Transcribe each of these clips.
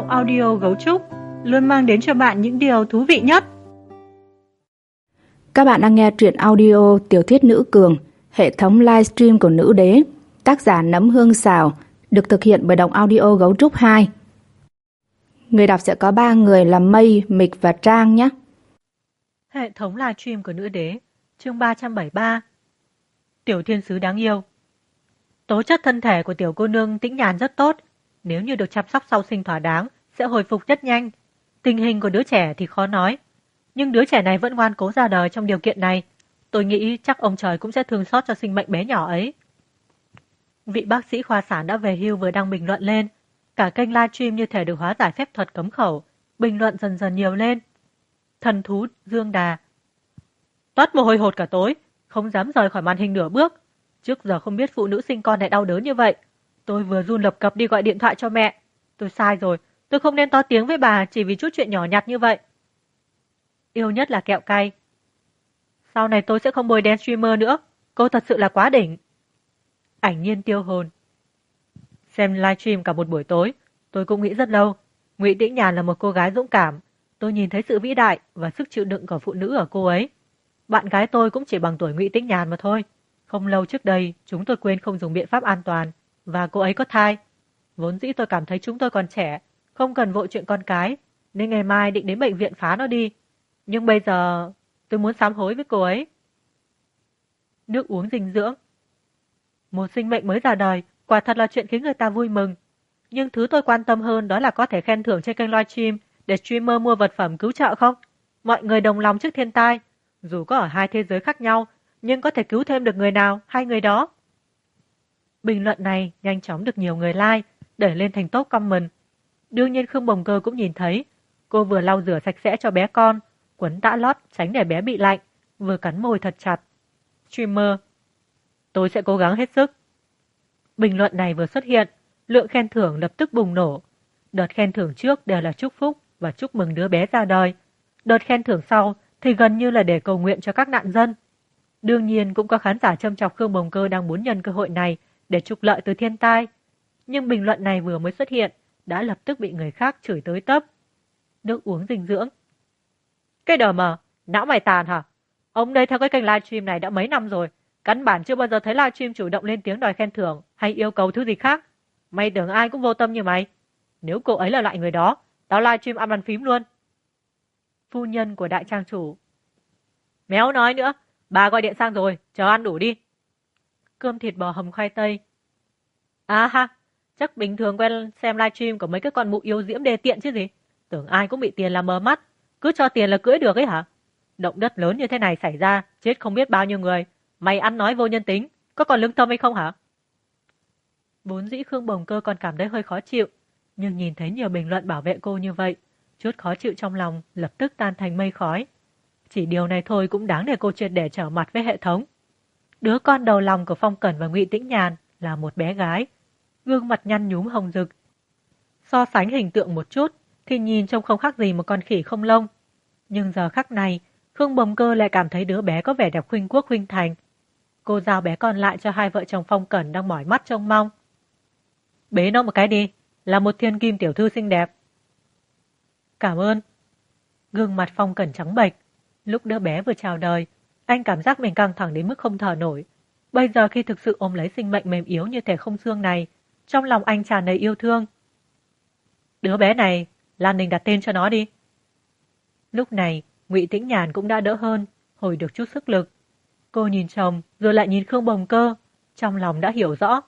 Giọng audio Gấu Trúc luôn mang đến cho bạn những điều thú vị nhất. Các bạn đang nghe truyện audio Tiểu thuyết Nữ Cường, hệ thống livestream của Nữ Đế, tác giả Nấm Hương Xào, được thực hiện bởi Đọc Audio Gấu Trúc 2. Người đọc sẽ có 3 người là Mây, Mịch và Trang nhé. Hệ thống livestream của Nữ Đế, chương 373. Tiểu thiên sứ đáng yêu. Tố chất thân thể của tiểu cô nương Tĩnh Nhàn rất tốt, nếu như được chăm sóc sau sinh thỏa đáng sẽ hồi phục rất nhanh. Tình hình của đứa trẻ thì khó nói, nhưng đứa trẻ này vẫn ngoan cố ra đời trong điều kiện này. Tôi nghĩ chắc ông trời cũng sẽ thương xót cho sinh mệnh bé nhỏ ấy. Vị bác sĩ khoa sản đã về hưu vừa đăng bình luận lên. Cả kênh livestream như thể được hóa giải phép thuật cấm khẩu. Bình luận dần dần nhiều lên. Thần thú Dương Đà. Toát mồ hôi hột cả tối, không dám rời khỏi màn hình nửa bước. Trước giờ không biết phụ nữ sinh con lại đau đớn như vậy. Tôi vừa run lập cập đi gọi điện thoại cho mẹ. Tôi sai rồi, tôi không nên to tiếng với bà chỉ vì chút chuyện nhỏ nhặt như vậy. Yêu nhất là kẹo cay. Sau này tôi sẽ không bồi đen streamer nữa, cô thật sự là quá đỉnh. Ảnh Nhiên tiêu hồn. Xem livestream cả một buổi tối, tôi cũng nghĩ rất lâu. Ngụy Tĩnh Nhàn là một cô gái dũng cảm. Tôi nhìn thấy sự vĩ đại và sức chịu đựng của phụ nữ ở cô ấy. Bạn gái tôi cũng chỉ bằng tuổi Ngụy Tĩnh Nhàn mà thôi. Không lâu trước đây, chúng tôi quên không dùng biện pháp an toàn, và cô ấy có thai. Vốn dĩ tôi cảm thấy chúng tôi còn trẻ, không cần vội chuyện con cái, nên ngày mai định đến bệnh viện phá nó đi. Nhưng bây giờ, tôi muốn sám hối với cô ấy. Nước uống dinh dưỡng. Một sinh mệnh mới ra đời, quả thật là chuyện khiến người ta vui mừng. Nhưng thứ tôi quan tâm hơn đó là có thể khen thưởng trên kênh livestream để streamer mua vật phẩm cứu trợ không? Mọi người đồng lòng trước thiên tai. Dù có ở hai thế giới khác nhau, nhưng có thể cứu thêm được người nào hay người đó. Bình luận này nhanh chóng được nhiều người like, đẩy lên thành top comment. Đương nhiên Khương Bồng Cơ cũng nhìn thấy. Cô vừa lau rửa sạch sẽ cho bé con, quấn tã lót tránh để bé bị lạnh, vừa cắn môi thật chặt. Streamer. Tôi sẽ cố gắng hết sức. Bình luận này vừa xuất hiện, lượng khen thưởng lập tức bùng nổ. Đợt khen thưởng trước đều là chúc phúc và chúc mừng đứa bé ra đời. Đợt khen thưởng sau thì gần như là để cầu nguyện cho các nạn dân. Đương nhiên cũng có khán giả châm chọc Khương Bồng Cơ đang muốn nhân cơ hội này để trục lợi từ thiên tai. Nhưng bình luận này vừa mới xuất hiện, đã lập tức bị người khác chửi tới tấp. Nước uống dinh dưỡng. Cái đờ mờ, não mày tàn hả? Ông đây theo cái kênh livestream này đã mấy năm rồi. Căn bản chưa bao giờ thấy livestream chủ động lên tiếng đòi khen thưởng hay yêu cầu thứ gì khác. Mày tưởng ai cũng vô tâm như mày. Nếu cô ấy là loại người đó, tao livestream ăn bàn phím luôn. Phu nhân của đại trang chủ. Méo nói nữa, bà gọi điện sang rồi, chờ ăn đủ đi. Cơm thịt bò hầm khoai tây. À ha, chắc bình thường quen xem livestream của mấy cái con mụ yêu diễm đề tiện chứ gì. Tưởng ai cũng bị tiền làm mờ mắt, cứ cho tiền là cưỡi được ấy hả? Động đất lớn như thế này xảy ra, chết không biết bao nhiêu người. Mày ăn nói vô nhân tính, có còn lương tâm hay không hả? Vốn dĩ Khương Bồng Cơ còn cảm thấy hơi khó chịu, nhưng nhìn thấy nhiều bình luận bảo vệ cô như vậy, chút khó chịu trong lòng lập tức tan thành mây khói. Chỉ điều này thôi cũng đáng để cô triệt để trở mặt với hệ thống. Đứa con đầu lòng của Phong Cẩn và Ngụy Tĩnh Nhàn là một bé gái, gương mặt nhăn nhúm hồng rực. So sánh hình tượng một chút thì nhìn trông không khác gì một con khỉ không lông. Nhưng giờ khắc này, Khương Bồng Cơ lại cảm thấy đứa bé có vẻ đẹp khuynh quốc khuynh thành. Cô giao bé con lại cho hai vợ chồng Phong Cẩn đang mỏi mắt trông mong. Bế nó một cái đi, là một thiên kim tiểu thư xinh đẹp. Cảm ơn. Gương mặt Phong Cẩn trắng bệch. Lúc đứa bé vừa chào đời, anh cảm giác mình căng thẳng đến mức không thở nổi. Bây giờ khi thực sự ôm lấy sinh mệnh mềm yếu như thể không xương này, trong lòng anh tràn đầy yêu thương. Đứa bé này, Lan Đình đặt tên cho nó đi. Lúc này, Ngụy Tĩnh Nhàn cũng đã đỡ hơn, hồi được chút sức lực. Cô nhìn chồng, rồi lại nhìn Khương Bồng Cơ, trong lòng đã hiểu rõ.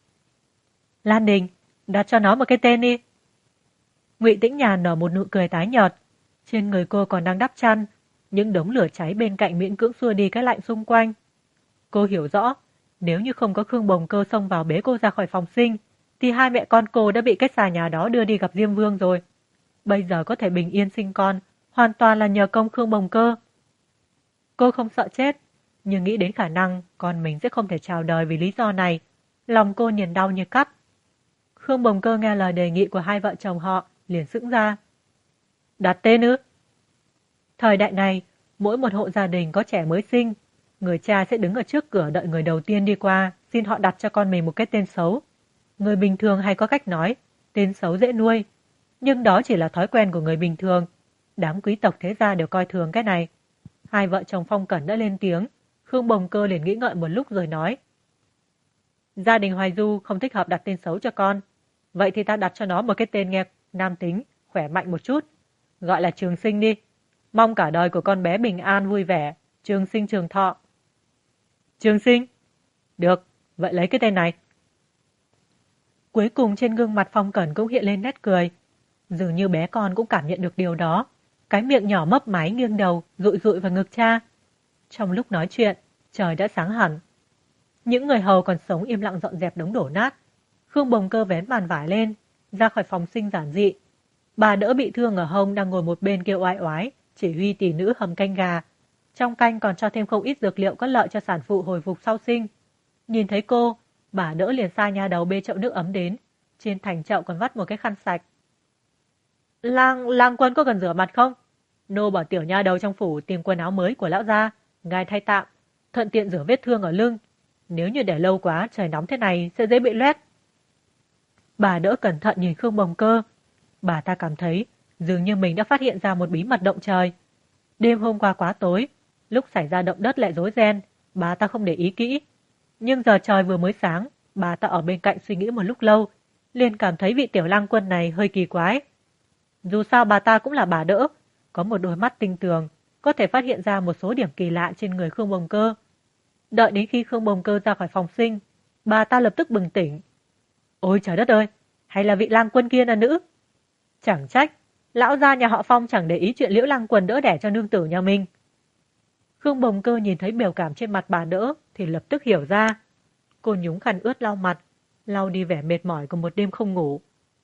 Lan Đình, đặt cho nó một cái tên đi. Ngụy Tĩnh Nhàn nở một nụ cười tái nhợt. Trên người cô còn đang đắp chăn, những đống lửa cháy bên cạnh miễn cưỡng xua đi cái lạnh xung quanh. Cô hiểu rõ, nếu như không có Khương Bồng Cơ xông vào bế cô ra khỏi phòng sinh, thì hai mẹ con cô đã bị cái xà nhà đó đưa đi gặp Diêm Vương rồi. Bây giờ có thể bình yên sinh con, hoàn toàn là nhờ công Khương Bồng Cơ. Cô không sợ chết, nhưng nghĩ đến khả năng con mình sẽ không thể chào đời vì lý do này, lòng cô nghiền đau như cắt. Khương Bồng Cơ nghe lời đề nghị của hai vợ chồng họ, liền sững ra. Đặt tên ư? Thời đại này, mỗi một hộ gia đình có trẻ mới sinh, người cha sẽ đứng ở trước cửa đợi người đầu tiên đi qua, xin họ đặt cho con mình một cái tên xấu. Người bình thường hay có cách nói, tên xấu dễ nuôi. Nhưng đó chỉ là thói quen của người bình thường. Đám quý tộc thế gia đều coi thường cái này. Hai vợ chồng Phong Cẩn đã lên tiếng. Khương Bồng Cơ liền nghĩ ngợi một lúc rồi nói. Gia đình Hoài Du không thích hợp đặt tên xấu cho con. Vậy thì ta đặt cho nó một cái tên nghe nam tính, khỏe mạnh một chút. Gọi là Trường Sinh đi. Mong cả đời của con bé bình an vui vẻ, trường sinh trường thọ. Trường Sinh? Được, vậy lấy cái tên này. Cuối cùng trên gương mặt Phong Cẩn cũng hiện lên nét cười. Dường như bé con cũng cảm nhận được điều đó. Cái miệng nhỏ mấp máy nghiêng đầu, dụi dụi vào ngực cha. Trong lúc nói chuyện, trời đã sáng hẳn. Những người hầu còn sống im lặng dọn dẹp đống đổ nát. Khương Bồng Cơ vén màn vải lên, ra khỏi phòng sinh giản dị. Bà đỡ bị thương ở hông đang ngồi một bên kêu oai oái, chỉ huy tỷ nữ hầm canh gà. Trong canh còn cho thêm không ít dược liệu có lợi cho sản phụ hồi phục sau sinh. Nhìn thấy cô, bà đỡ liền sai nha đầu bê chậu nước ấm đến. Trên thành chậu còn vắt một cái khăn sạch. Lang Quân có cần rửa mặt không? Nô bảo tiểu nha đầu trong phủ tìm quần áo mới của lão gia, ngài thay tạm, thuận tiện rửa vết thương ở lưng. Nếu như để lâu quá, trời nóng thế này sẽ dễ bị loét. Bà đỡ cẩn thận nhìn Khương Bồng Cơ. Bà ta cảm thấy dường như mình đã phát hiện ra một bí mật động trời. Đêm hôm qua quá tối, lúc xảy ra động đất lại rối ren, bà ta không để ý kỹ. Nhưng giờ trời vừa mới sáng, bà ta ở bên cạnh suy nghĩ một lúc lâu, liền cảm thấy vị tiểu lang quân này hơi kỳ quái. Dù sao bà ta cũng là bà đỡ, có một đôi mắt tinh tường, có thể phát hiện ra một số điểm kỳ lạ trên người Khương Bồng Cơ. Đợi đến khi Khương Bồng Cơ ra khỏi phòng sinh, bà ta lập tức bừng tỉnh. Ôi trời đất ơi, hay là vị lang quân kia là nữ? Chẳng trách, lão gia nhà họ Phong chẳng để ý chuyện Liễu Lang Quân đỡ đẻ cho nương tử nhà mình. Khương Bồng Cơ nhìn thấy biểu cảm trên mặt bà đỡ thì lập tức hiểu ra. Cô nhúng khăn ướt lau mặt, lau đi vẻ mệt mỏi của một đêm không ngủ.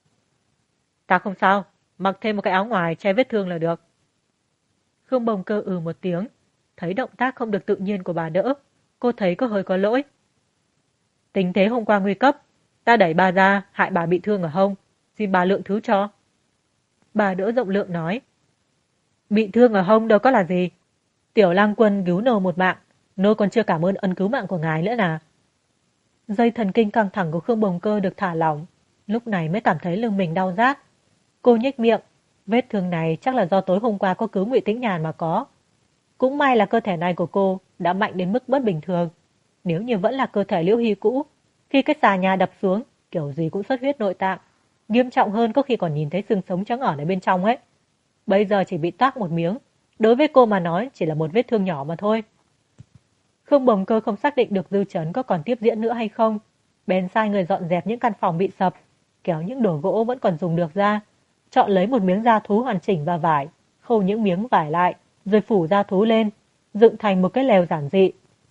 Ta không sao, mặc thêm một cái áo ngoài che vết thương là được. Khương Bồng Cơ một tiếng, thấy động tác không được tự nhiên của bà đỡ, cô thấy có hơi có lỗi. Tình thế hôm qua nguy cấp, ta đẩy bà ra, hại bà bị thương ở hông, xin bà lượng thứ cho. Bà đỡ rộng lượng nói. Bị thương ở hông đâu có là gì. Tiểu Lang Quân cứu nô một mạng, nô còn chưa cảm ơn ân cứu mạng của ngài nữa nà. Dây thần kinh căng thẳng của Khương Bồng Cơ được thả lỏng, lúc này mới cảm thấy lưng mình đau rát. Cô nhếch miệng, vết thương này chắc là do tối hôm qua có cứu Ngụy Tĩnh Nhàn mà có. Cũng may là cơ thể này của cô đã mạnh đến mức bất bình thường. Nếu như vẫn là cơ thể Liễu Hy cũ, khi cái xà nhà đập xuống, kiểu gì cũng xuất huyết nội tạng. Nghiêm trọng hơn có khi còn nhìn thấy xương sống trắng ẩn ở bên trong ấy. Bây giờ chỉ bị toác một miếng, đối với cô mà nói chỉ là một vết thương nhỏ mà thôi. Khương Bồng Cơ không xác định được Dư Chấn có còn tiếp diễn nữa hay không, bèn sai người dọn dẹp những căn phòng bị sập, kéo những đồ gỗ vẫn còn dùng được ra, chọn lấy một miếng da thú hoàn chỉnh và vải, khâu những miếng vải lại, rồi phủ da thú lên, dựng thành một cái lều giản dị.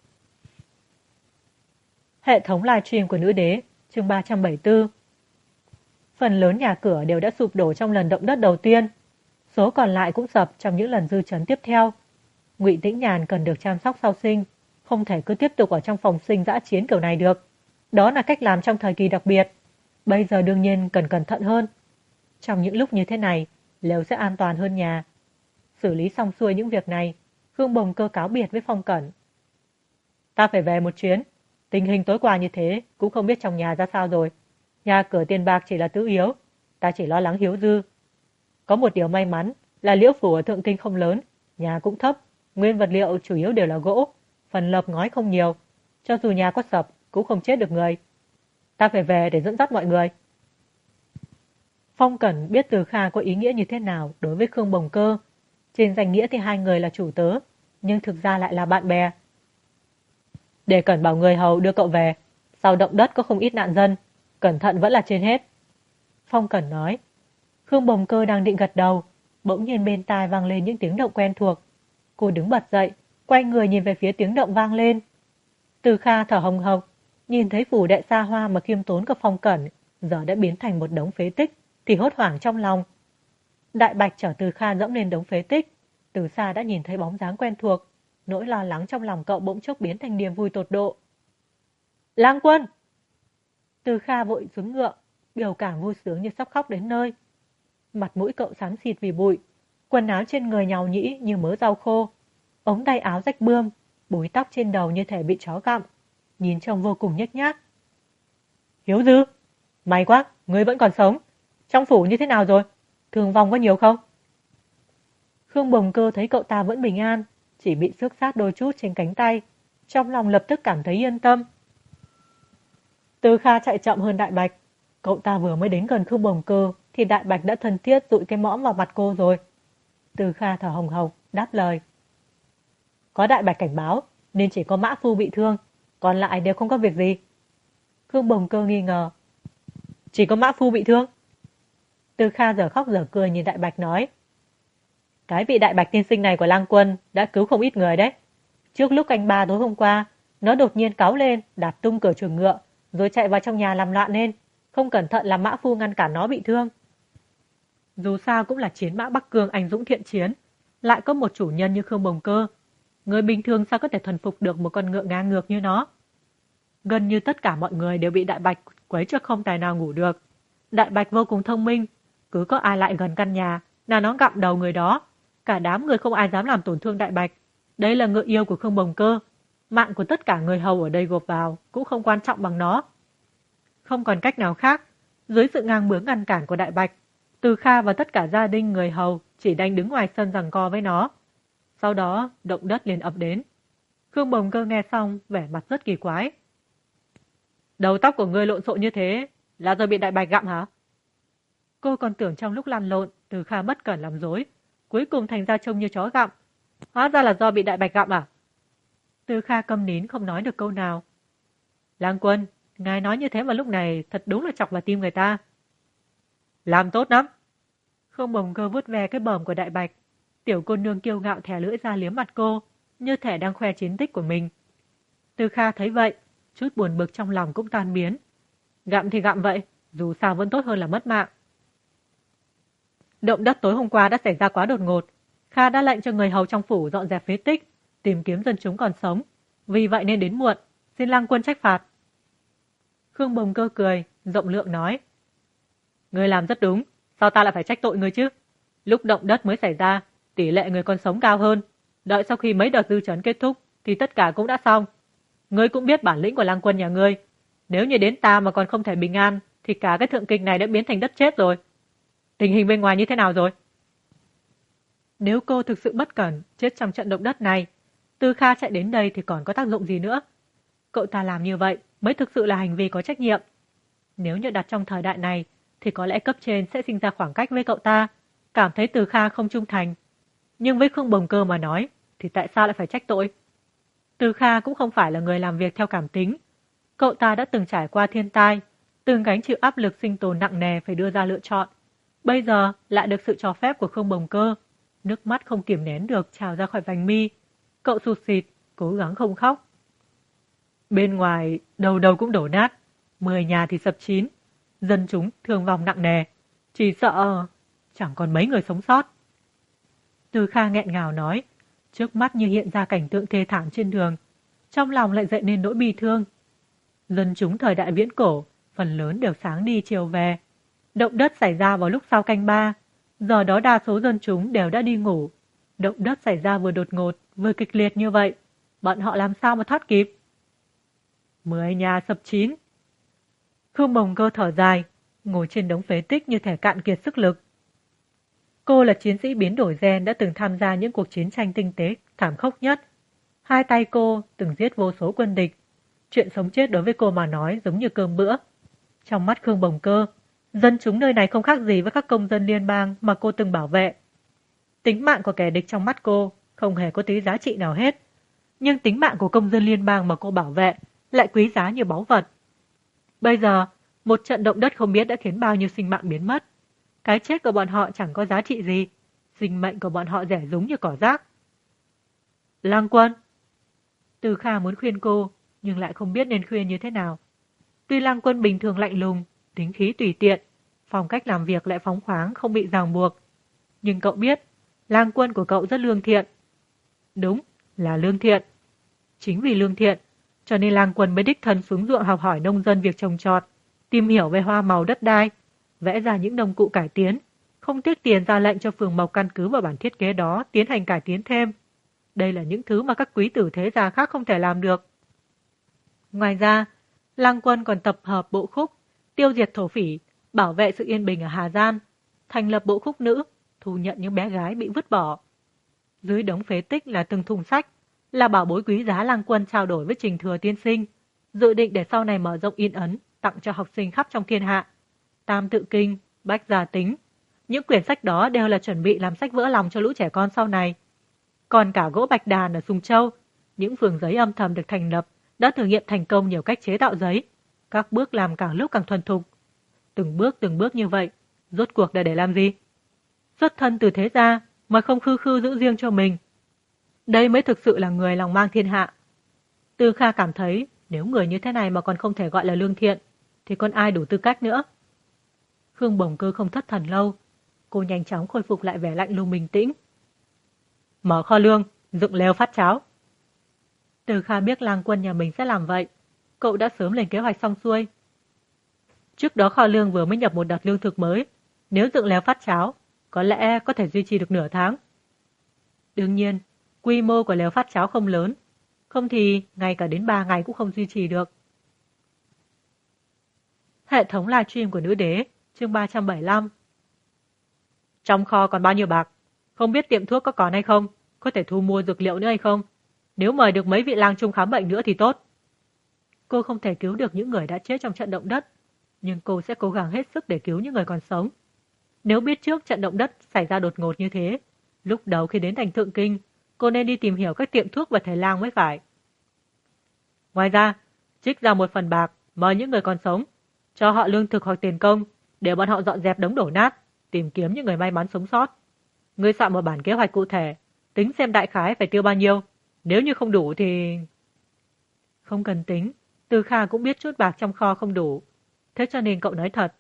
Hệ thống livestream của Nữ Đế, chương 374. Phần lớn nhà cửa đều đã sụp đổ trong lần động đất đầu tiên, số còn lại cũng sập trong những lần dư chấn tiếp theo. Ngụy Tĩnh Nhàn cần được chăm sóc sau sinh, không thể cứ tiếp tục ở trong phòng sinh dã chiến kiểu này được. Đó là cách làm trong thời kỳ đặc biệt. Bây giờ đương nhiên cần cẩn thận hơn. Trong những lúc như thế này, lều sẽ an toàn hơn nhà. Xử lý xong xuôi những việc này, Khương Bồng Cơ cáo biệt với Phong Cẩn. Ta phải về một chuyến. Tình hình tối qua như thế, cũng không biết trong nhà ra sao rồi. Nhà cửa tiền bạc chỉ là thứ yếu, ta chỉ lo lắng Hiếu Dư. Có một điều may mắn là Liễu phủ ở Thượng Kinh không lớn, nhà cũng thấp, nguyên vật liệu chủ yếu đều là gỗ, phần lợp ngói không nhiều. Cho dù nhà có sập, cũng không chết được người. Ta phải về để dẫn dắt mọi người. Phong Cẩn biết Từ Kha có ý nghĩa như thế nào đối với Khương Bồng Cơ. Trên danh nghĩa thì hai người là chủ tớ, nhưng thực ra lại là bạn bè. Để Cẩn bảo người hầu đưa cậu về, sau động đất có không ít nạn dân, cẩn thận vẫn là trên hết. Phong Cẩn nói. Khương Bồng Cơ đang định gật đầu, bỗng nhiên bên tai vang lên những tiếng động quen thuộc. Cô đứng bật dậy, quay người nhìn về phía tiếng động vang lên. Từ Kha thở hồng hộc, nhìn thấy phủ đệ xa hoa mà khiêm tốn của Phong Cẩn giờ đã biến thành một đống phế tích, thì hốt hoảng trong lòng. Đại Bạch chở Từ Kha dẫm lên đống phế tích, từ xa đã nhìn thấy bóng dáng quen thuộc, nỗi lo lắng trong lòng cậu bỗng chốc biến thành niềm vui tột độ. Lang Quân! Từ Kha vội xuống ngựa, biểu cảm vui sướng như sắp khóc đến nơi. Mặt mũi cậu xám xịt vì bụi, quần áo trên người nhàu nhĩ như mớ rau khô, ống tay áo rách bươm, búi tóc trên đầu như thể bị chó gặm, nhìn trông vô cùng nhếch nhác. Hiếu Dư! May quá, ngươi vẫn còn sống. Trong phủ như thế nào rồi? Thương vong có nhiều không? Khương Bồng Cơ thấy cậu ta vẫn bình an, chỉ bị xước sát đôi chút trên cánh tay, trong lòng lập tức cảm thấy yên tâm. Từ Kha chạy chậm hơn Đại Bạch, cậu ta vừa mới đến gần Khương Bồng Cơ thì Đại Bạch đã thân thiết dụi cái mõm vào mặt cô rồi. Từ Kha thở hồng hộc đáp lời. Có Đại Bạch cảnh báo nên chỉ có Mã Phu bị thương, còn lại đều không có việc gì. Khương Bồng Cơ nghi ngờ. Chỉ có Mã Phu bị thương? Từ Kha giờ khóc giờ cười nhìn Đại Bạch nói. Cái vị Đại Bạch tiên sinh này của Lang Quân đã cứu không ít người đấy. Trước lúc canh ba tối hôm qua, nó đột nhiên cáu lên, đạp tung cửa chuồng ngựa, rồi chạy vào trong nhà làm loạn lên, không cẩn thận làm Mã Phu ngăn cản nó bị thương. Dù sao cũng là chiến mã Bắc Cương anh dũng thiện chiến, lại có một chủ nhân như Khương Bồng Cơ. Người bình thường sao có thể thuần phục được một con ngựa ngang ngược như nó? Gần như tất cả mọi người đều bị Đại Bạch quấy cho không tài nào ngủ được. Đại Bạch vô cùng thông minh, cứ có ai lại gần căn nhà là nó gặm đầu người đó. Cả đám người không ai dám làm tổn thương Đại Bạch. Đây là ngựa yêu của Khương Bồng Cơ. Mạng của tất cả người hầu ở đây gộp vào cũng không quan trọng bằng nó. Không còn cách nào khác, dưới sự ngang bướng ngăn cản của Đại Bạch, Từ Kha và tất cả gia đình người hầu chỉ đành đứng ngoài sân giằng co với nó. Sau đó, động đất liền ập đến. Khương Bồng Cơ nghe xong, vẻ mặt rất kỳ quái. Đầu tóc của ngươi lộn xộn như thế, là do bị Đại Bạch gặm hả? Cô còn tưởng trong lúc lăn lộn, Từ Kha bất cẩn làm rối, cuối cùng thành ra trông như chó gặm. Hóa ra là do bị Đại Bạch gặm à? Từ Kha câm nín không nói được câu nào. Lang Quân, ngài nói như thế mà lúc này thật đúng là chọc vào tim người ta. Làm tốt lắm. Khương Bồng Cơ vuốt ve cái bờm của Đại Bạch. Tiểu cô nương kiêu ngạo thè lưỡi ra liếm mặt cô, như thể đang khoe chiến tích của mình. Từ Kha thấy vậy, chút buồn bực trong lòng cũng tan biến. Gặm thì gặm vậy, dù sao vẫn tốt hơn là mất mạng. Động đất tối hôm qua đã xảy ra quá đột ngột. Kha đã lệnh cho người hầu trong phủ dọn dẹp phế tích, tìm kiếm dân chúng còn sống. Vì vậy nên đến muộn, xin Lang Quân trách phạt. Khương Bồng Cơ cười, rộng lượng nói. Ngươi làm rất đúng, sao ta lại phải trách tội ngươi chứ? Lúc động đất mới xảy ra, tỷ lệ người còn sống cao hơn. Đợi sau khi mấy đợt dư chấn kết thúc, thì tất cả cũng đã xong. Ngươi cũng biết bản lĩnh của Lang Quân nhà ngươi. Nếu như đến ta mà còn không thể bình an, thì cả cái thượng kinh này đã biến thành đất chết rồi. Tình hình bên ngoài như thế nào rồi? Nếu cô thực sự bất cẩn, chết trong trận động đất này, Từ Kha chạy đến đây thì còn có tác dụng gì nữa? Cậu ta làm như vậy mới thực sự là hành vi có trách nhiệm. Nếu như đặt trong thời đại này, thì có lẽ cấp trên sẽ sinh ra khoảng cách với cậu ta, cảm thấy Từ Kha không trung thành. Nhưng với Khương Bồng Cơ mà nói, thì tại sao lại phải trách tội? Từ Kha cũng không phải là người làm việc theo cảm tính. Cậu ta đã từng trải qua thiên tai, từng gánh chịu áp lực sinh tồn nặng nề phải đưa ra lựa chọn. Bây giờ lại được sự cho phép của Khương Bồng Cơ. Nước mắt không kiềm nén được trào ra khỏi vành mi. Cậu sụt sịt, cố gắng không khóc. Bên ngoài, đầu đầu cũng đổ nát. 10 nhà thì sập chín. Dân chúng thương vong nặng nề. Chỉ sợ chẳng còn mấy người sống sót. Từ Kha nghẹn ngào nói. Trước mắt như hiện ra cảnh tượng thê thảm trên đường. Trong lòng lại dậy nên nỗi bi thương. Dân chúng thời đại viễn cổ, phần lớn đều sáng đi chiều về. Động đất xảy ra vào lúc sau canh 3. Giờ đó đa số dân chúng đều đã đi ngủ. Động đất xảy ra vừa đột ngột, vừa kịch liệt như vậy. Bọn họ làm sao mà thoát kịp? 10 nhà sập chín. Khương Bồng Cơ thở dài, ngồi trên đống phế tích như thể cạn kiệt sức lực. Cô là chiến sĩ biến đổi gen đã từng tham gia những cuộc chiến tranh tinh tế thảm khốc nhất. Hai tay cô từng giết vô số quân địch. Chuyện sống chết đối với cô mà nói giống như cơm bữa. Trong mắt Khương Bồng Cơ, dân chúng nơi này không khác gì với các công dân liên bang mà cô từng bảo vệ. Tính mạng của kẻ địch trong mắt cô không hề có tí giá trị nào hết. Nhưng tính mạng của công dân liên bang mà cô bảo vệ lại quý giá như báu vật. Bây giờ, một trận động đất không biết đã khiến bao nhiêu sinh mạng biến mất. Cái chết của bọn họ chẳng có giá trị gì. Sinh mệnh của bọn họ rẻ rúng như cỏ rác. Lang Quân. Từ Kha muốn khuyên cô, nhưng lại không biết nên khuyên như thế nào. Tuy Lang Quân bình thường lạnh lùng, tính khí tùy tiện, phong cách làm việc lại phóng khoáng không bị ràng buộc. Nhưng cậu biết, Lang Quân của cậu rất lương thiện. Đúng, là lương thiện. Chính vì lương thiện, cho nên Lang Quân mới đích thân xuống ruộng học hỏi nông dân việc trồng trọt, tìm hiểu về hoa màu đất đai, vẽ ra những nông cụ cải tiến, không tiếc tiền ra lệnh cho phường mộc căn cứ vào bản thiết kế đó tiến hành cải tiến thêm. Đây là những thứ mà các quý tử thế gia khác không thể làm được. Ngoài ra, Lang Quân còn tập hợp bộ khúc, tiêu diệt thổ phỉ, bảo vệ sự yên bình ở Hà Giang. thành lập bộ khúc nữ, thu nhận những bé gái bị vứt bỏ. Dưới đống phế tích là từng thùng sách, là bảo bối quý giá Lang Quân trao đổi với Trình Thừa tiên sinh, dự định để sau này mở rộng in ấn, tặng cho học sinh khắp trong thiên hạ. Tam Tự Kinh, Bách Gia Tính, những quyển sách đó đều là chuẩn bị làm sách vỡ lòng cho lũ trẻ con sau này. Còn cả gỗ bạch đàn ở Sùng Châu, những phường giấy âm thầm được thành lập đã thử nghiệm thành công nhiều cách chế tạo giấy. Các bước làm càng lúc càng thuần thục. Từng bước như vậy, rốt cuộc là để làm gì? Xuất thân từ thế gia mà không khư khư giữ riêng cho mình. Đây mới thực sự là người lòng mang thiên hạ. Tư Kha cảm thấy nếu người như thế này mà còn không thể gọi là lương thiện, thì còn ai đủ tư cách nữa? Khương Bồng Cơ không thất thần lâu. Cô nhanh chóng khôi phục lại vẻ lạnh lùng bình tĩnh. Mở kho lương, dựng lều phát cháo. Từ Kha biết Lang Quân nhà mình sẽ làm vậy. Cậu đã sớm lên kế hoạch xong xuôi. Trước đó kho lương vừa mới nhập một đợt lương thực mới. Nếu dựng lều phát cháo, có lẽ có thể duy trì được nửa tháng. Đương nhiên, quy mô của lều phát cháo không lớn. Không thì ngay cả đến 3 ngày cũng không duy trì được. Hệ thống livestream của Nữ Đế, chương 375. Trong kho còn bao nhiêu bạc? Không biết tiệm thuốc có còn hay không? Có thể thu mua dược liệu nữa hay không? Nếu mời được mấy vị lang trung khám bệnh nữa thì tốt. Cô không thể cứu được những người đã chết trong trận động đất, nhưng cô sẽ cố gắng hết sức để cứu những người còn sống. Nếu biết trước trận động đất xảy ra đột ngột như thế, lúc đầu khi đến thành Thượng Kinh, cô nên đi tìm hiểu các tiệm thuốc và thầy lang mới phải. Ngoài ra, trích ra một phần bạc, mời những người còn sống, cho họ lương thực hoặc tiền công, để bọn họ dọn dẹp đống đổ nát, tìm kiếm những người may mắn sống sót. Ngươi soạn một bản kế hoạch cụ thể, tính xem đại khái phải tiêu bao nhiêu. Nếu như không đủ thì... Không cần tính, Từ Kha cũng biết chút bạc trong kho không đủ. Thế cho nên cậu nói thật.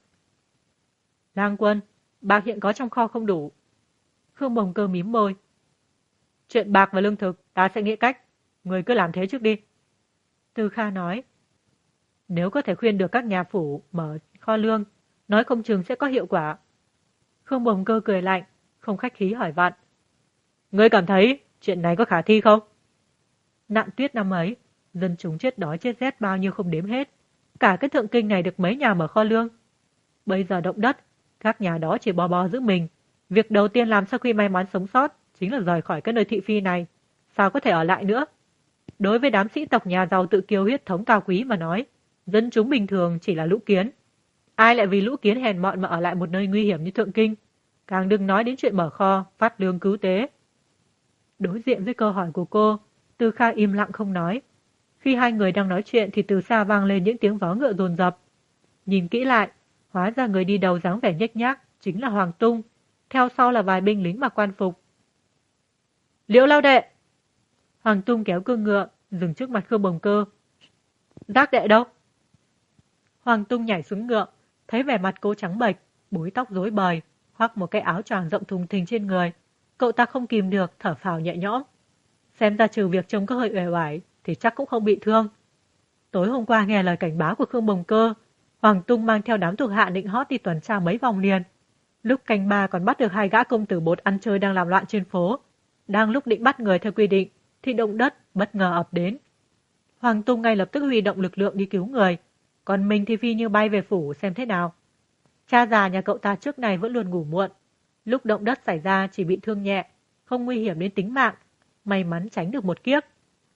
Lang Quân, bạc hiện có trong kho không đủ. Khương Bồng Cơ mím môi. Chuyện bạc và lương thực, ta sẽ nghĩ cách. Người cứ làm thế trước đi. Từ Kha nói. Nếu có thể khuyên được các nhà phủ mở kho lương, nói không chừng sẽ có hiệu quả. Khương Bồng Cơ cười lạnh, không khách khí hỏi vặn. Ngươi cảm thấy chuyện này có khả thi không? Nạn tuyết năm ấy, dân chúng chết đói chết rét bao nhiêu không đếm hết. Cả cái Thượng Kinh này được mấy nhà mở kho lương. Bây giờ động đất, các nhà đó chỉ bo giữ mình. Việc đầu tiên làm sau khi may mắn sống sót chính là rời khỏi cái nơi thị phi này. Sao có thể ở lại nữa? Đối với đám sĩ tộc nhà giàu tự kiêu huyết thống cao quý mà nói, dân chúng bình thường chỉ là lũ kiến. Ai lại vì lũ kiến hèn mọn mà ở lại một nơi nguy hiểm như Thượng Kinh? Càng đừng nói đến chuyện mở kho, phát lương cứu tế. Đối diện với câu hỏi của cô, Từ Kha im lặng không nói. Khi hai người đang nói chuyện thì từ xa vang lên những tiếng vó ngựa dồn dập. Nhìn kỹ lại, hóa ra người đi đầu dáng vẻ nhếch nhác chính là Hoàng Tung, theo sau là vài binh lính mặc quan phục. Liễu Lao Đệ! Hoàng Tung kéo cương ngựa, dừng trước mặt Khương Bồng Cơ. Giác đệ đâu? Hoàng Tung nhảy xuống ngựa, thấy vẻ mặt cô trắng bệch, búi tóc rối bời, khoác một cái áo choàng rộng thùng thình trên người. Cậu ta không kìm được, thở phào nhẹ nhõm. Xem ra trừ việc trông có hơi uể oải thì chắc cũng không bị thương. Tối hôm qua nghe lời cảnh báo của Khương Bồng Cơ, Hoàng Tung mang theo đám thuộc hạ định hót đi tuần tra mấy vòng liền. Lúc canh ba còn bắt được 2 gã công tử bột ăn chơi đang làm loạn trên phố. Đang lúc định bắt người theo quy định, thì động đất bất ngờ ập đến. Hoàng Tung ngay lập tức huy động lực lượng đi cứu người, còn mình thì phi như bay về phủ xem thế nào. Cha già nhà cậu ta trước này vẫn luôn ngủ muộn. Lúc động đất xảy ra chỉ bị thương nhẹ, không nguy hiểm đến tính mạng, may mắn tránh được một kiếp.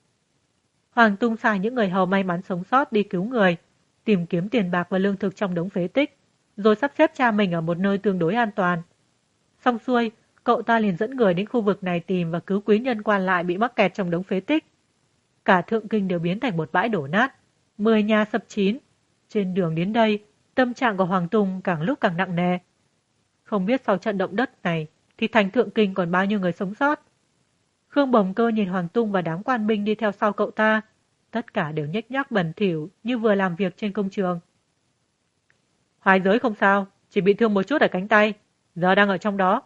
Hoàng Tung sai những người hầu may mắn sống sót đi cứu người, tìm kiếm tiền bạc và lương thực trong đống phế tích, rồi sắp xếp cha mình ở một nơi tương đối an toàn. Xong xuôi, cậu ta liền dẫn người đến khu vực này tìm và cứu quý nhân quan lại bị mắc kẹt trong đống phế tích. Cả Thượng Kinh đều biến thành một bãi đổ nát, 10 nhà sập chín. Trên đường đến đây, tâm trạng của Hoàng Tung càng lúc càng nặng nề. Không biết sau trận động đất này thì thành Thượng Kinh còn bao nhiêu người sống sót. Khương Bồng Cơ nhìn Hoàng Tung và đám quan binh đi theo sau cậu ta. Tất cả đều nhếch nhác bẩn thỉu như vừa làm việc trên công trường. Hoài Giới không sao, chỉ bị thương một chút ở cánh tay, giờ đang ở trong đó.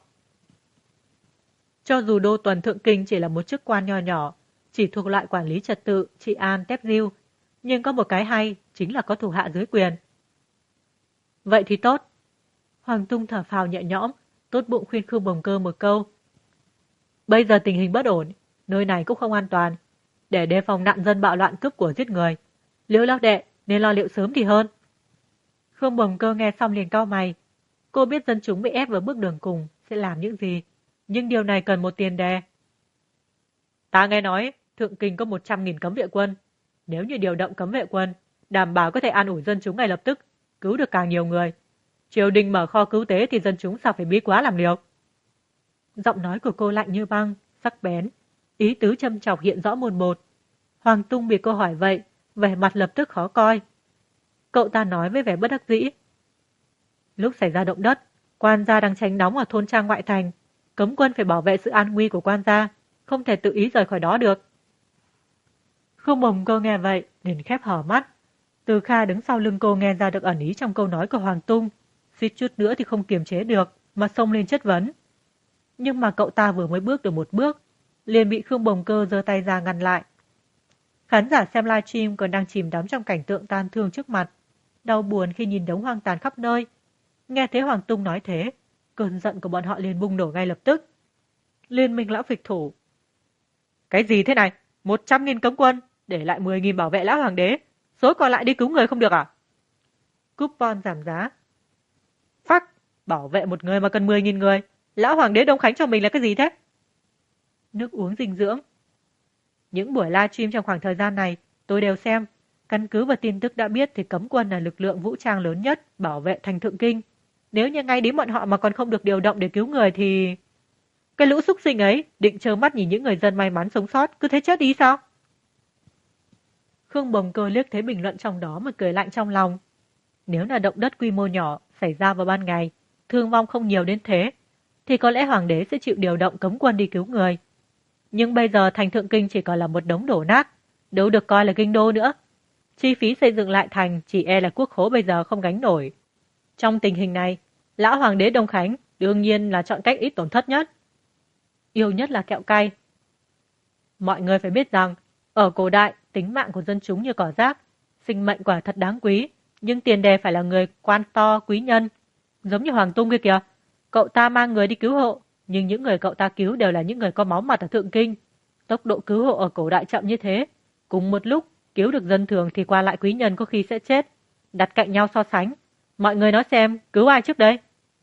Cho dù đô tuần Thượng Kinh chỉ là một chức quan nho nhỏ, chỉ thuộc loại quản lý trật tự, trị an, tép diêu, nhưng có một cái hay chính là có thủ hạ dưới quyền. Vậy thì tốt. Hoàng Tung thở phào nhẹ nhõm, tốt bụng khuyên Khương Bồng Cơ một câu. Bây giờ tình hình bất ổn, nơi này cũng không an toàn. Để đề phòng nạn dân bạo loạn cướp của giết người, Liễu Lão Đệ nên lo liệu sớm thì hơn. Khương Bồng Cơ nghe xong liền cau mày. Cô biết dân chúng bị ép vào bước đường cùng sẽ làm những gì, nhưng điều này cần một tiền đề. Ta nghe nói Thượng Kinh có 100.000 cấm vệ quân. Nếu như điều động cấm vệ quân, đảm bảo có thể an ủi dân chúng ngay lập tức, cứu được càng nhiều người. Triều đình mở kho cứu tế thì dân chúng sao phải bí quá làm liều. Giọng nói của cô lạnh như băng, sắc bén, ý tứ châm chọc hiện rõ mồn một. Hoàng Tung bị cô hỏi vậy, vẻ mặt lập tức khó coi. Cậu ta nói với vẻ bất đắc dĩ. Lúc xảy ra động đất, quan gia đang tránh đóng ở thôn trang ngoại thành. Cấm quân phải bảo vệ sự an nguy của quan gia, không thể tự ý rời khỏi đó được. Không Mồng Cơ nghe vậy, liền khép hở mắt. Từ Kha đứng sau lưng cô nghe ra được ẩn ý trong câu nói của Hoàng Tung. Suýt chút nữa thì không kiềm chế được, mà xông lên chất vấn. Nhưng mà cậu ta vừa mới bước được một bước, liền bị Khương Bồng Cơ giơ tay ra ngăn lại. Khán giả xem livestream còn đang chìm đắm trong cảnh tượng tan thương trước mặt, đau buồn khi nhìn đống hoang tàn khắp nơi. Nghe thấy Hoàng Tung nói thế, cơn giận của bọn họ liền bùng nổ ngay lập tức. Liên minh lão phịch thủ. Cái gì thế này? 100.000 cấm quân, để lại 10.000 bảo vệ lão hoàng đế, số còn lại đi cứu người không được à? Coupon giảm giá. Phắc, bảo vệ một người mà cần 10.000 người, lão hoàng đế Đông Khánh cho mình là cái gì thế? Nước uống dinh dưỡng. Những buổi livestream trong khoảng thời gian này, tôi đều xem. Căn cứ vào tin tức đã biết thì cấm quân là lực lượng vũ trang lớn nhất bảo vệ thành Thượng Kinh. Nếu như ngay đến bọn họ mà còn không được điều động để cứu người thì... Cái lũ xúc sinh ấy định trơ mắt nhìn những người dân may mắn sống sót cứ thế chết đi sao? Khương Bồng Cơ liếc thấy bình luận trong đó mà cười lạnh trong lòng. Nếu là động đất quy mô nhỏ xảy ra vào ban ngày, thương vong không nhiều đến thế, thì có lẽ hoàng đế sẽ chịu điều động cấm quân đi cứu người. Nhưng bây giờ thành Thượng Kinh chỉ còn là một đống đổ nát, đâu được coi là kinh đô nữa. Chi phí xây dựng lại thành chỉ e là quốc khố bây giờ không gánh nổi. Trong tình hình này, lão hoàng đế Đông Khánh đương nhiên là chọn cách ít tổn thất nhất. Yêu nhất là kẹo cay. Mọi người phải biết rằng, ở cổ đại, tính mạng của dân chúng như cỏ rác, sinh mệnh quả thật đáng quý, nhưng tiền đề phải là người quan to, quý nhân. Giống như Hoàng Tung kia kìa, cậu ta mang người đi cứu hộ, nhưng những người cậu ta cứu đều là những người có máu mặt ở Thượng Kinh. Tốc độ cứu hộ ở cổ đại chậm như thế, cùng một lúc cứu được dân thường thì qua lại quý nhân có khi sẽ chết. Đặt cạnh nhau so sánh, mọi người nói xem, cứu ai trước đây?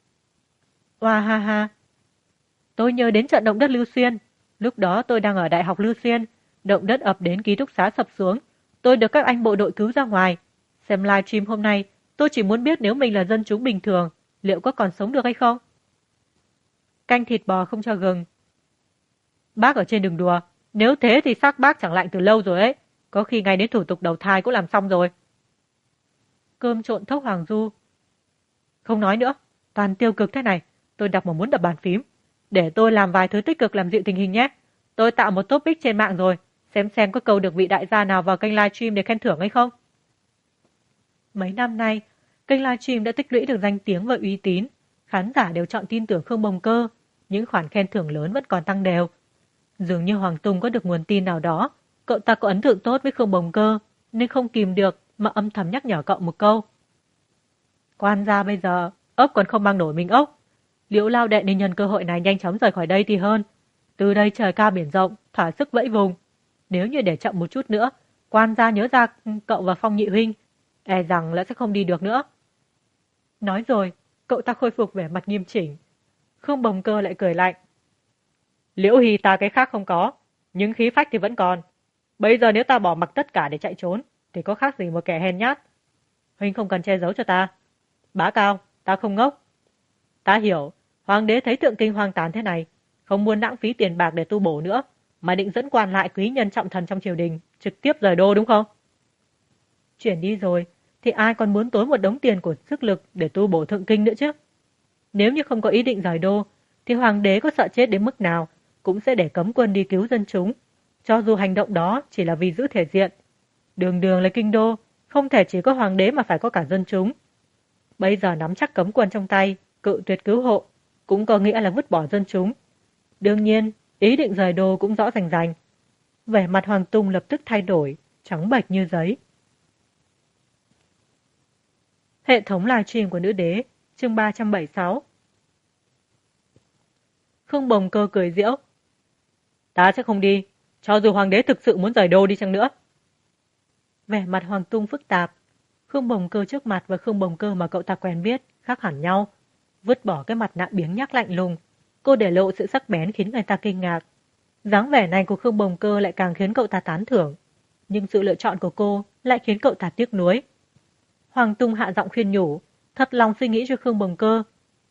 Oa ha ha. Tôi nhớ đến trận động đất Lưu Xuyên. Lúc đó tôi đang ở Đại học Lưu Xuyên. Động đất ập đến ký túc xá sập xuống. Tôi được các anh bộ đội cứu ra ngoài. Xem livestream hôm nay, tôi chỉ muốn biết nếu mình là dân chúng bình thường, liệu có còn sống được hay không? Canh thịt bò không cho gừng. Bác ở trên đừng đùa. Nếu thế thì xác bác chẳng lạnh từ lâu rồi ấy. Có khi ngay đến thủ tục đầu thai cũng làm xong rồi. Cơm trộn thốc Hoàng Du. Không nói nữa. Toàn tiêu cực thế này. Tôi đọc mà muốn đập bàn phím. Để tôi làm vài thứ tích cực làm dịu tình hình nhé. Tôi tạo một topic trên mạng rồi. Xem có câu được vị đại gia nào vào kênh livestream để khen thưởng hay không. Mấy năm nay, kênh livestream đã tích lũy được danh tiếng và uy tín. Khán giả đều chọn tin tưởng Khương Bồng Cơ. Những khoản khen thưởng lớn vẫn còn tăng đều. Dường như Hoàng Tung có được nguồn tin nào đó. Cậu ta có ấn tượng tốt với Khương Bồng Cơ, nên không kìm được mà âm thầm nhắc nhở cậu một câu. Quan gia bây giờ, ốc còn không mang nổi mình ốc. Liễu Lao Đệ nên nhân cơ hội này nhanh chóng rời khỏi đây thì hơn. Từ đây trời cao biển rộng, thỏa sức vẫy vùng. Nếu như để chậm một chút nữa, quan gia nhớ ra cậu và Phong Nhị Huynh, e rằng là sẽ không đi được nữa. Nói rồi, cậu ta khôi phục vẻ mặt nghiêm chỉnh. Khương Bồng Cơ lại cười lạnh. Liễu Hy ta cái khác không có, nhưng khí phách thì vẫn còn. Bây giờ nếu ta bỏ mặc tất cả để chạy trốn, thì có khác gì một kẻ hèn nhát. Huynh không cần che giấu cho ta. Bá Cao, ta không ngốc. Ta hiểu, hoàng đế thấy Thượng Kinh hoang tàn thế này, không muốn lãng phí tiền bạc để tu bổ nữa, mà định dẫn quan lại quý nhân trọng thần trong triều đình, trực tiếp rời đô đúng không? Chuyển đi rồi, thì ai còn muốn tốn một đống tiền của sức lực để tu bổ Thượng Kinh nữa chứ? Nếu như không có ý định rời đô, thì hoàng đế có sợ chết đến mức nào, cũng sẽ để cấm quân đi cứu dân chúng, cho dù hành động đó chỉ là vì giữ thể diện. Đường đường là kinh đô, không thể chỉ có hoàng đế mà phải có cả dân chúng. Bây giờ nắm chắc cấm quân trong tay, cự tuyệt cứu hộ, cũng có nghĩa là vứt bỏ dân chúng. Đương nhiên, ý định rời đô cũng rõ rành rành. Vẻ mặt Hoàng Tung lập tức thay đổi, trắng bệch như giấy. Hệ thống livestream của nữ đế, chương 376. Khương Bồng Cơ cười giễu. Ta sẽ không đi, cho dù hoàng đế thực sự muốn rời đô đi chăng nữa. Vẻ mặt Hoàng Tung phức tạp. Khương Bồng Cơ trước mặt và Khương Bồng Cơ mà cậu ta quen biết khác hẳn nhau. vứt bỏ cái mặt nạ biếng nhác lạnh lùng. Cô để lộ sự sắc bén khiến người ta kinh ngạc. Dáng vẻ này của Khương Bồng Cơ lại càng khiến cậu ta tán thưởng. Nhưng sự lựa chọn của cô lại khiến cậu ta tiếc nuối. Hoàng Tung hạ giọng khuyên nhủ, thật lòng suy nghĩ cho Khương Bồng Cơ.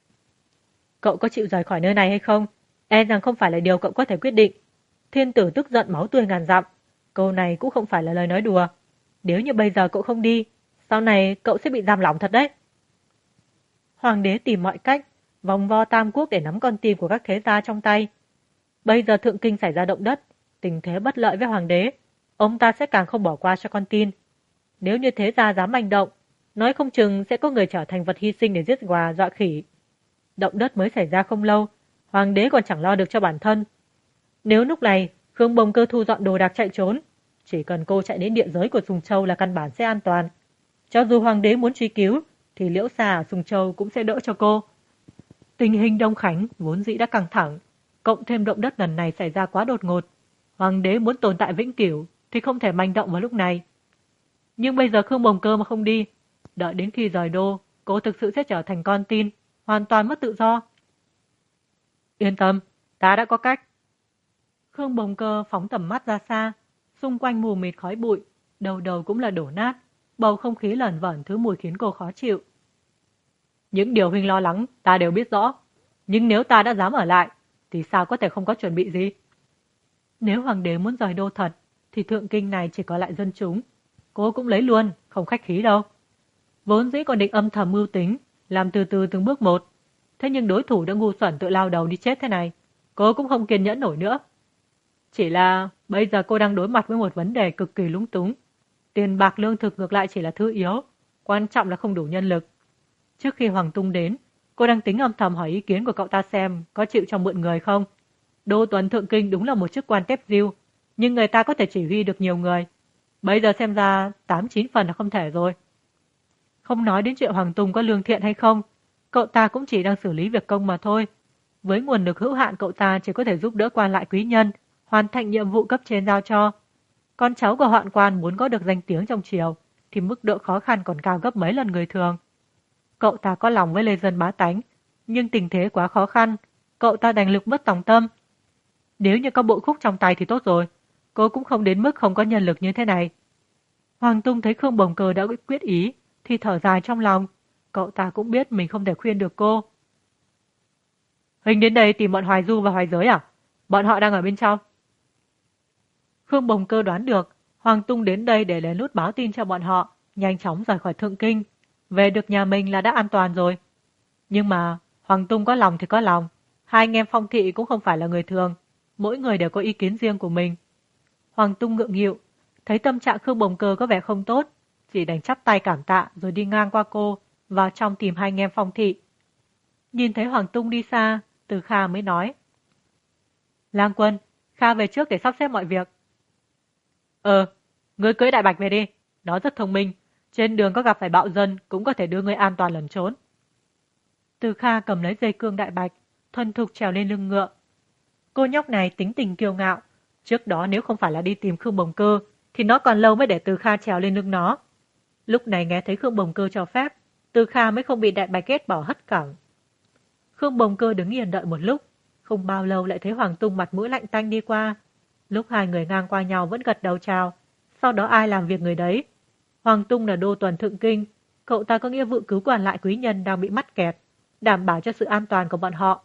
Cậu có chịu rời khỏi nơi này hay không? E rằng không phải là điều cậu có thể quyết định. Thiên tử tức giận máu tươi ngàn dặm. Câu này cũng không phải là lời nói đùa. Nếu như bây giờ cậu không đi, sau này cậu sẽ bị giam lỏng thật đấy. Hoàng đế tìm mọi cách, vòng vo Tam Quốc để nắm con tim của các thế gia trong tay. Bây giờ Thượng Kinh xảy ra động đất, tình thế bất lợi với Hoàng đế. Ông ta sẽ càng không bỏ qua cho con tin. Nếu như thế gia dám manh động, nói không chừng sẽ có người trở thành vật hy sinh để giết gà dọa khỉ. Động đất mới xảy ra không lâu, Hoàng đế còn chẳng lo được cho bản thân. Nếu lúc này Khương Bồng Cơ thu dọn đồ đạc chạy trốn, chỉ cần cô chạy đến địa giới của Sùng Châu là căn bản sẽ an toàn. Cho dù Hoàng đế muốn truy cứu, thì Liễu Xà ở Sùng Châu cũng sẽ đỡ cho cô. Tình hình Đông Khánh vốn dĩ đã căng thẳng, cộng thêm động đất lần này xảy ra quá đột ngột. Hoàng đế muốn tồn tại vĩnh cửu thì không thể manh động vào lúc này. Nhưng bây giờ Khương Bồng Cơ mà không đi, đợi đến khi rời đô, cô thực sự sẽ trở thành con tin, hoàn toàn mất tự do. Yên tâm, ta đã có cách. Khương Bồng Cơ phóng tầm mắt ra xa, xung quanh mù mịt khói bụi, đầu đầu cũng là đổ nát, bầu không khí lởn vởn thứ mùi khiến cô khó chịu. Những điều huynh lo lắng ta đều biết rõ, nhưng nếu ta đã dám ở lại, thì sao có thể không có chuẩn bị gì? Nếu hoàng đế muốn rời đô thật, thì Thượng Kinh này chỉ có lại dân chúng. Cô cũng lấy luôn, không khách khí đâu. Vốn dĩ còn định âm thầm mưu tính, làm từ từ từng bước một. Thế nhưng đối thủ đã ngu xuẩn tự lao đầu đi chết thế này, cô cũng không kiên nhẫn nổi nữa. Chỉ là bây giờ cô đang đối mặt với một vấn đề cực kỳ lúng túng. Tiền bạc lương thực ngược lại chỉ là thứ yếu, quan trọng là không đủ nhân lực. Trước khi Hoàng Tung đến, cô đang tính âm thầm hỏi ý kiến của cậu ta xem có chịu cho mượn người không. Đô tuần Thượng Kinh đúng là một chức quan tép diêu, nhưng người ta có thể chỉ huy được nhiều người. Bây giờ xem ra 8-9 phần là không thể rồi. Không nói đến chuyện Hoàng Tung có lương thiện hay không, cậu ta cũng chỉ đang xử lý việc công mà thôi. Với nguồn lực hữu hạn, cậu ta chỉ có thể giúp đỡ quan lại quý nhân, hoàn thành nhiệm vụ cấp trên giao cho. Con cháu của hoạn quan muốn có được danh tiếng trong triều, thì mức độ khó khăn còn cao gấp mấy lần người thường. Cậu ta có lòng với lê dân bá tánh, nhưng tình thế quá khó khăn, cậu ta đành lực mất tòng tâm. Nếu như có bộ khúc trong tay thì tốt rồi, cô cũng không đến mức không có nhân lực như thế này. Hoàng Tung thấy Khương Bồng Cơ đã quyết ý, thì thở dài trong lòng. Cậu ta cũng biết mình không thể khuyên được cô. Huynh đến đây tìm bọn Hoài Du và Hoài Giới à? Bọn họ đang ở bên trong. Khương Bồng Cơ đoán được Hoàng Tung đến đây để lén lút báo tin cho bọn họ, nhanh chóng rời khỏi Thượng Kinh. Về được nhà mình là đã an toàn rồi. Nhưng mà Hoàng Tung có lòng thì có lòng. Hai anh em Phong Thị cũng không phải là người thường. Mỗi người đều có ý kiến riêng của mình. Hoàng Tung ngượng nghịu, thấy tâm trạng Khương Bồng Cơ có vẻ không tốt, chỉ đành chắp tay cảm tạ rồi đi ngang qua cô, vào trong tìm hai anh em Phong Thị. Nhìn thấy Hoàng Tung đi xa, Từ Kha mới nói. Lang Quân, Kha về trước để sắp xếp mọi việc. Ngươi cưỡi Đại Bạch về đi, nó rất thông minh. Trên đường có gặp phải bạo dân cũng có thể đưa ngươi an toàn lẩn trốn. Từ Kha cầm lấy dây cương Đại Bạch, thuần thục trèo lên lưng ngựa. Cô nhóc này tính tình kiêu ngạo. Trước đó nếu không phải là đi tìm Khương Bồng Cơ, thì nó còn lâu mới để Từ Kha trèo lên lưng nó. Lúc này nghe thấy Khương Bồng Cơ cho phép, Từ Kha mới không bị Đại Bạch ghét bỏ hất cẳng. Khương Bồng Cơ đứng yên đợi một lúc, không bao lâu lại thấy Hoàng Tung mặt mũi lạnh tanh đi qua. Lúc hai người ngang qua nhau vẫn gật đầu chào, sau đó ai làm việc người đấy. Hoàng Tung là đô tuần Thượng Kinh, cậu ta có nghĩa vụ cứu quản lại quý nhân đang bị mắc kẹt, đảm bảo cho sự an toàn của bọn họ.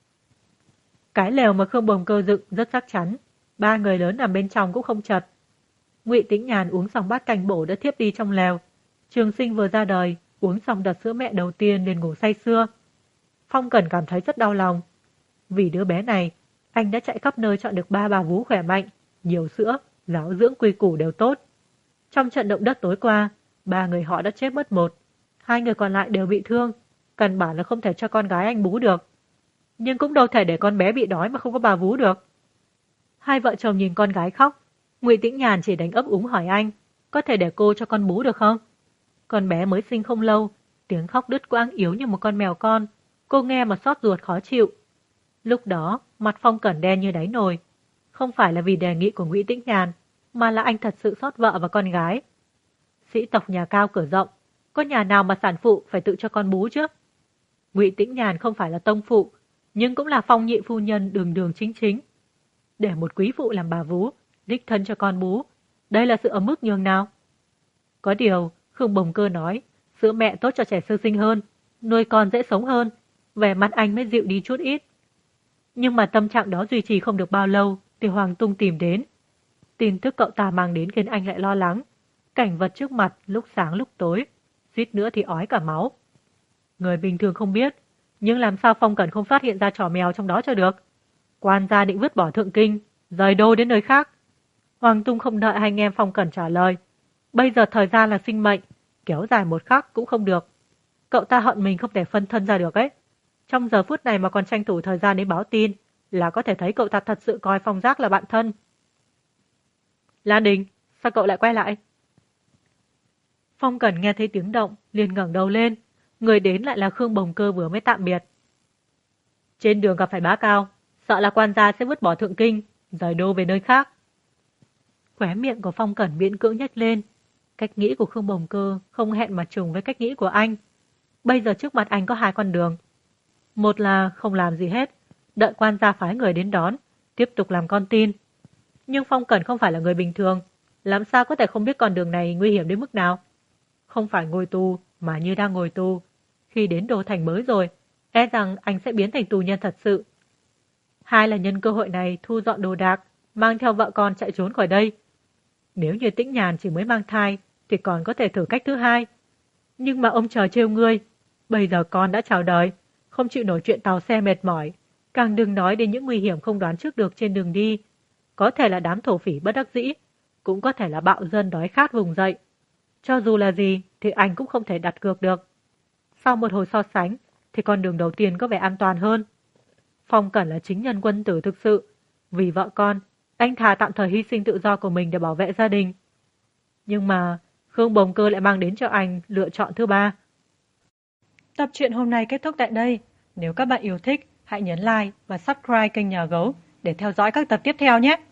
Cái lều mà Khương Bồng Cơ dựng rất chắc chắn, ba người lớn nằm bên trong cũng không chật. Ngụy Tĩnh Nhàn uống xong bát canh bổ đã thiếp đi trong lều. Trường Sinh vừa ra đời, uống xong đợt sữa mẹ đầu tiên liền ngủ say sưa. Phong Cẩn cảm thấy rất đau lòng. Vì đứa bé này, anh đã chạy khắp nơi chọn được 3 bà vú khỏe mạnh, nhiều sữa, giáo dưỡng quy củ đều tốt. Trong trận động đất tối qua, 3 người họ đã chết mất một, 2 người còn lại đều bị thương, căn bản là không thể cho con gái anh bú được. Nhưng cũng đâu thể để con bé bị đói mà không có bà vú được. Hai vợ chồng nhìn con gái khóc, Ngụy Tĩnh Nhàn chỉ đánh ấp úng hỏi anh, có thể để cô cho con bú được không? Con bé mới sinh không lâu, tiếng khóc đứt quãng yếu như một con mèo con, cô nghe mà xót ruột khó chịu. Lúc đó, mặt Phong Cẩn đen như đáy nồi. Không phải là vì đề nghị của Ngụy Tĩnh Nhàn, mà là anh thật sự xót vợ và con gái. Sĩ tộc nhà cao cửa rộng, có nhà nào mà sản phụ phải tự cho con bú chứ? Ngụy Tĩnh Nhàn không phải là tông phụ, nhưng cũng là Phong nhị phu nhân đường đường chính chính. Để một quý phụ làm bà vú, đích thân cho con bú, đây là sự ấm ức nhường nào? Có điều, Khương Bồng Cơ nói, sữa mẹ tốt cho trẻ sơ sinh hơn, nuôi con dễ sống hơn, vẻ mặt anh mới dịu đi chút ít. Nhưng mà tâm trạng đó duy trì không được bao lâu, thì Hoàng Tung tìm đến. Tin tức cậu ta mang đến khiến anh lại lo lắng. Cảnh vật trước mặt lúc sáng lúc tối, suýt nữa thì ói cả máu. Người bình thường không biết, nhưng làm sao Phong Cẩn không phát hiện ra trò mèo trong đó cho được. Quan gia định vứt bỏ Thượng Kinh, rời đô đến nơi khác. Hoàng Tung không đợi hai anh em Phong Cẩn trả lời. Bây giờ thời gian là sinh mệnh, kéo dài một khắc cũng không được. Cậu ta hận mình không thể phân thân ra được ấy. Trong giờ phút này mà còn tranh thủ thời gian đến báo tin, là có thể thấy cậu ta thật sự coi Phong Giác là bạn thân. Lan Đình, sao cậu lại quay lại? Phong Cẩn nghe thấy tiếng động, liền ngẩng đầu lên. Người đến lại là Khương Bồng Cơ vừa mới tạm biệt. Trên đường gặp phải Bá Cao, sợ là quan gia sẽ vứt bỏ Thượng Kinh, rời đô về nơi khác. Khóe miệng của Phong Cẩn miễn cưỡng nhếch lên. Cách nghĩ của Khương Bồng Cơ không hẹn mà trùng với cách nghĩ của anh. Bây giờ trước mặt anh có hai con đường. Một là không làm gì hết, đợi quan gia phái người đến đón, tiếp tục làm con tin. Nhưng Phong Cẩn không phải là người bình thường, làm sao có thể không biết con đường này nguy hiểm đến mức nào. Không phải ngồi tù, mà như đang ngồi tù. Khi đến đô thành mới rồi, e rằng anh sẽ biến thành tù nhân thật sự. Hai là nhân cơ hội này thu dọn đồ đạc, mang theo vợ con chạy trốn khỏi đây. Nếu như Tĩnh Nhàn chỉ mới mang thai, thì còn có thể thử cách thứ hai. Nhưng mà ông trời trêu ngươi, bây giờ con đã chào đời, không chịu nổi chuyện tàu xe mệt mỏi, càng đừng nói đến những nguy hiểm không đoán trước được trên đường đi. Có thể là đám thổ phỉ bất đắc dĩ, cũng có thể là bạo dân đói khát vùng dậy. Cho dù là gì thì anh cũng không thể đặt cược được. Sau một hồi so sánh thì con đường đầu tiên có vẻ an toàn hơn. Phong Cẩn là chính nhân quân tử thực sự. Vì vợ con, anh thà tạm thời hy sinh tự do của mình để bảo vệ gia đình. Nhưng mà Khương Bồng Cơ lại mang đến cho anh lựa chọn thứ ba. Tập truyện hôm nay kết thúc tại đây. Nếu các bạn yêu thích, hãy nhấn like và subscribe kênh Nhà Gấu để theo dõi các tập tiếp theo nhé.